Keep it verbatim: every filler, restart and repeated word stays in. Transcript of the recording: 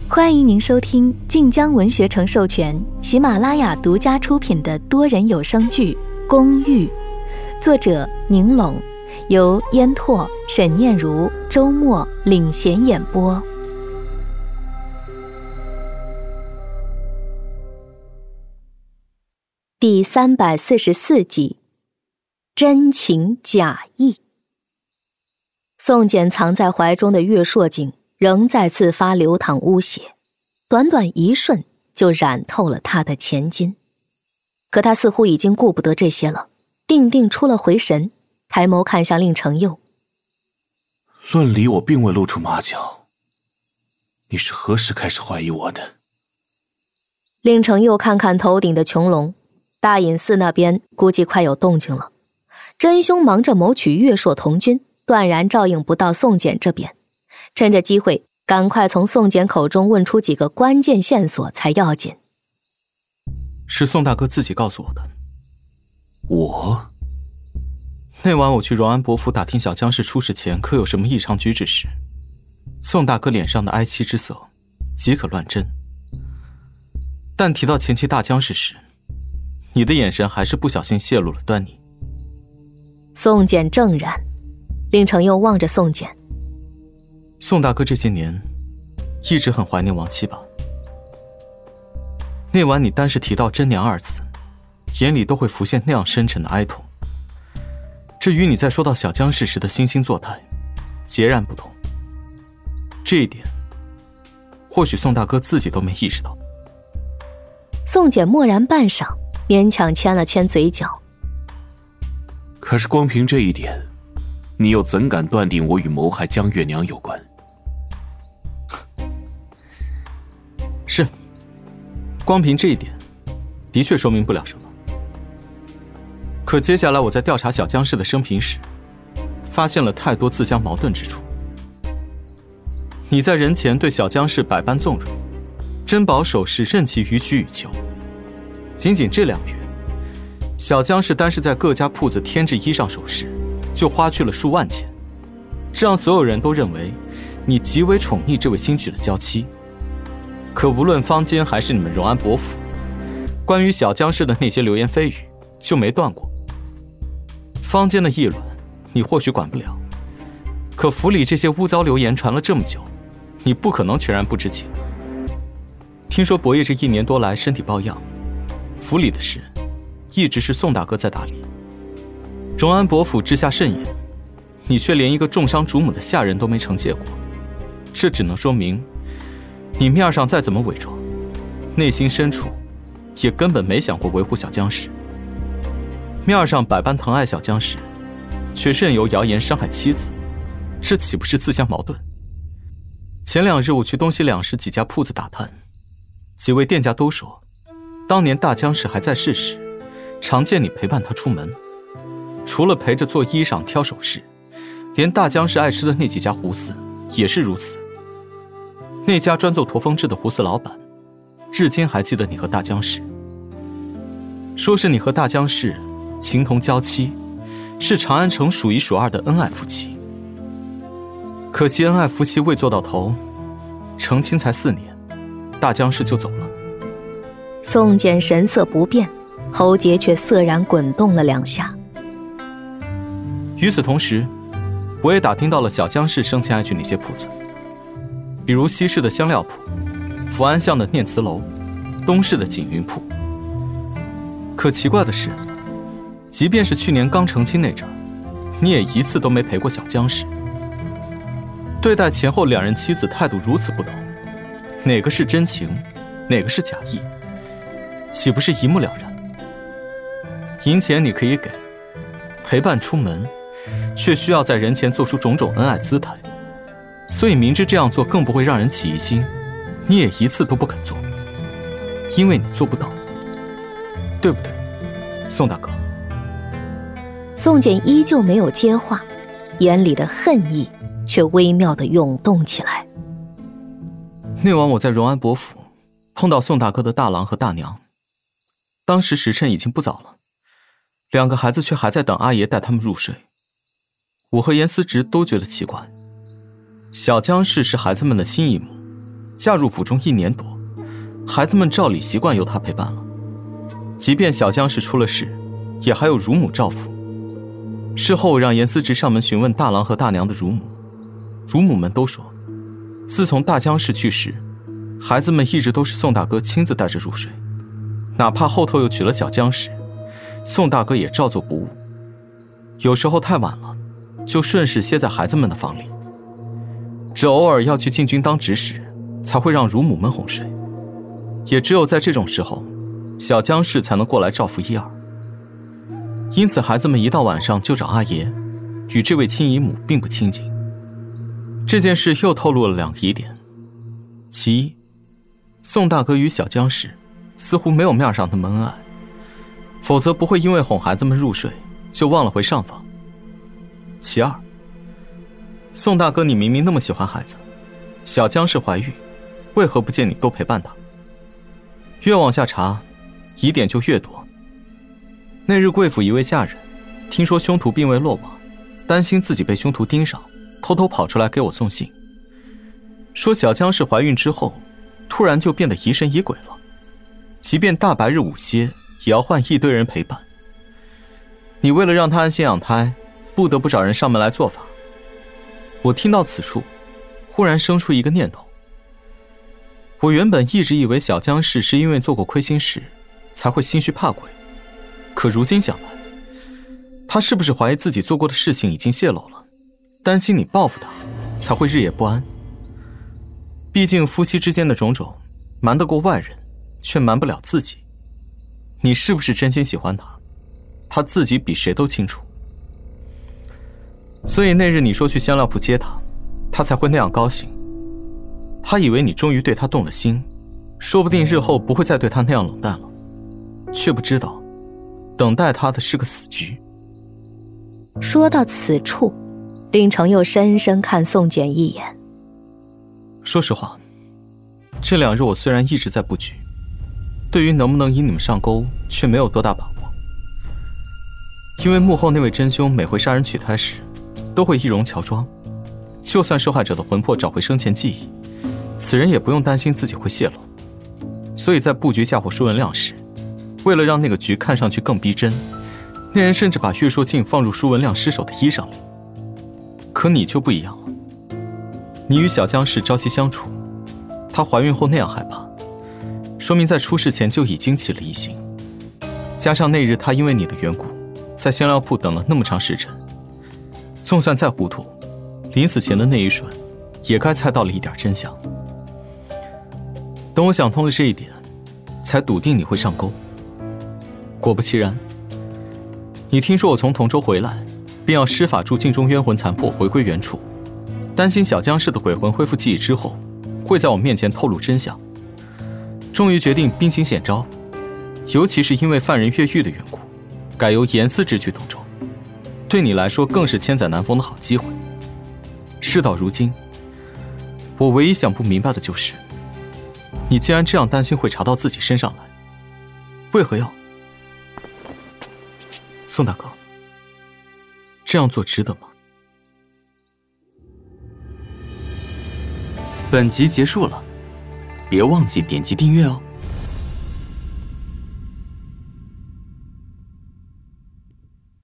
欢迎您收听晋江文学城授权、喜马拉雅独家出品的多人有声剧《公寓》，作者宁拢，由烟拓、沈念如、周末领衔演播。第三百四十四集，真情假意。宋简藏在怀中的月朔井仍在自发流淌污血，短短一瞬就染透了他的前襟。可他似乎已经顾不得这些了，定定出了回神，抬眸看向令承佑。 论理我并未露出马脚，你是何时开始怀疑我的？ 令承佑看看头顶的穹隆，大隐寺那边估计快有动静了。真凶忙着谋取月朔同军，断然照应不到宋简这边，趁着机会赶快从宋简口中问出几个关键线索才要紧。 是宋大哥自己告诉我的。 我？ 那晚我去荣安伯府打听小江氏出事前可有什么异常举止时，宋大哥脸上的哀戚之色即可乱真。但提到前妻大江氏时，你的眼神还是不小心泄露了端倪。 宋简正然，令承佑望着宋简。 宋大哥这些年一直很怀念亡妻吧？那晚你单是提到真娘二字，眼里都会浮现那样深沉的哀痛，这与你在说到小江氏时的惺惺作态截然不同。这一点或许宋大哥自己都没意识到。 宋简默然半晌，勉强牵了牵嘴角。 可是光凭这一点，你又怎敢断定我与谋害江月娘有关？ 是，光凭这一点的确说明不了什么。可接下来我在调查小江氏的生平时，发现了太多自相矛盾之处。你在人前对小江氏百般纵容，珍宝首饰任其予取予求，仅仅这两月，小江氏单是在各家铺子添置衣裳首饰就花去了数万钱，这让所有人都认为你极为宠溺这位新娶的娇妻。可无论坊间还是你们荣安伯府，关于小江氏的那些流言蜚语就没断过。坊间的议论你或许管不了，可府里这些污糟流言传了这么久，你不可能全然不知情。听说伯爷这一年多来身体抱恙，府里的事一直是宋大哥在打理。荣安伯府治下甚严，你却连一个重伤主母的下人都没惩戒过，这只能说明你面上再怎么伪装，内心深处也根本没想过维护小江氏。面上百般疼爱小江氏，却任由谣言伤害妻子，这岂不是自相矛盾？前两日我去东西两市几家铺子打探，几位店家都说，当年大江氏还在世时，常见你陪伴他出门，除了陪着做衣裳挑首饰，连大江氏爱吃的那几家胡丝也是如此。那家专做驼峰制的胡丝老板，至今还记得你和大江氏，说是你和大江氏情同娇妻，是长安城数一数二的恩爱夫妻。可惜恩爱夫妻未做到头，成亲才四年，大江氏就走了。 宋简神色不变，喉结却涩然滚动了两下。 与此同时，我也打听到了小江氏生前爱去哪些铺子，比如西市的香料铺，福安巷的念慈楼，东市的锦云铺。可奇怪的是，即便是去年刚成亲那阵儿，你也一次都没陪过小江氏。对待前后两人妻子态度如此不同，哪个是真情，哪个是假意，岂不是一目了然？银钱你可以给，陪伴出门，却需要在人前做出种种恩爱姿态，所以明知这样做更不会让人起疑心，你也一次都不肯做，因为你做不到，对不对，宋大哥？ 宋简依旧没有接话，眼里的恨意却微妙地涌动起来。 那晚我在荣安伯府碰到宋大哥的大郎和大娘，当时时辰已经不早了，两个孩子却还在等阿爷带他们入睡。我和严思直都觉得奇怪，小江氏是孩子们的新姨母， 嫁入府中一年多，孩子们照理习惯由他陪伴了。即便小江氏出了事，也还有乳母照拂。事后让严思直上门询问大郎和大娘的乳母，乳母们都说，自从大江氏去世，孩子们一直都是宋大哥亲自带着入睡，哪怕后头又娶了小江氏，宋大哥也照做不误。有时候太晚了，就顺势歇在孩子们的房里，只偶尔要去禁军当值时，才会让乳母们哄睡。也只有在这种时候，小江氏才能过来照拂一二。因此孩子们一到晚上就找阿爷，与这位亲姨母并不亲近。这件事又透露了两个疑点：其一，宋大哥与小江氏似乎没有面上的恩爱，否则不会因为哄孩子们入睡就忘了回上房；其二，宋大哥你明明那么喜欢孩子，小江氏怀孕，为何不见你多陪伴她？越往下查，疑点就越多。那日贵府一位下人听说凶徒并未落网，担心自己被凶徒盯上，偷偷跑出来给我送信，说小江氏怀孕之后突然就变得疑神疑鬼了，即便大白日午歇也要换一堆人陪伴。你为了让她安心养胎，不得不找人上门来做法。我听到此处，忽然生出一个念头。我原本一直以为小江氏是因为做过亏心事才会心虚怕鬼，可如今想来，他是不是怀疑自己做过的事情已经泄露了，担心你报复他，才会日夜不安？毕竟夫妻之间的种种，瞒得过外人，却瞒不了自己。你是不是真心喜欢他，他自己比谁都清楚。所以那日你说去香料铺接他，他才会那样高兴。他以为你终于对他动了心，说不定日后不会再对他那样冷淡了，却不知道等待他的是个死局。 说到此处，林成又深深看宋简一眼。 说实话，这两日我虽然一直在布局，对于能不能引你们上钩却没有多大把握。因为幕后那位真凶每回杀人取胎时都会易容乔装，就算受害者的魂魄找回生前记忆，此人也不用担心自己会泄露。所以在布局嫁祸舒文亮时，为了让那个局看上去更逼真，那人甚至把月朔镜放入舒文亮尸首的衣裳里。可你就不一样了，你与小江氏朝夕相处，她怀孕后那样害怕，说明在出事前就已经起了疑心。加上那日她因为你的缘故在香料铺等了那么长时辰，纵算再糊涂，临死前的那一瞬也该猜到了一点真相。等我想通了这一点，才笃定你会上钩。果不其然，你听说我从同州回来，便要施法助镜中冤魂残魄回归原处，担心小江氏的鬼魂恢复记忆之后会在我面前透露真相，终于决定兵行险招，尤其是因为犯人越狱的缘故，改由严思直去东州，对你来说更是千载难逢的好机会。事到如今，我唯一想不明白的就是，你既然这样担心会查到自己身上来，为何要……宋大哥，这样做值得吗？ 本集结束了，别忘记点击订阅哦。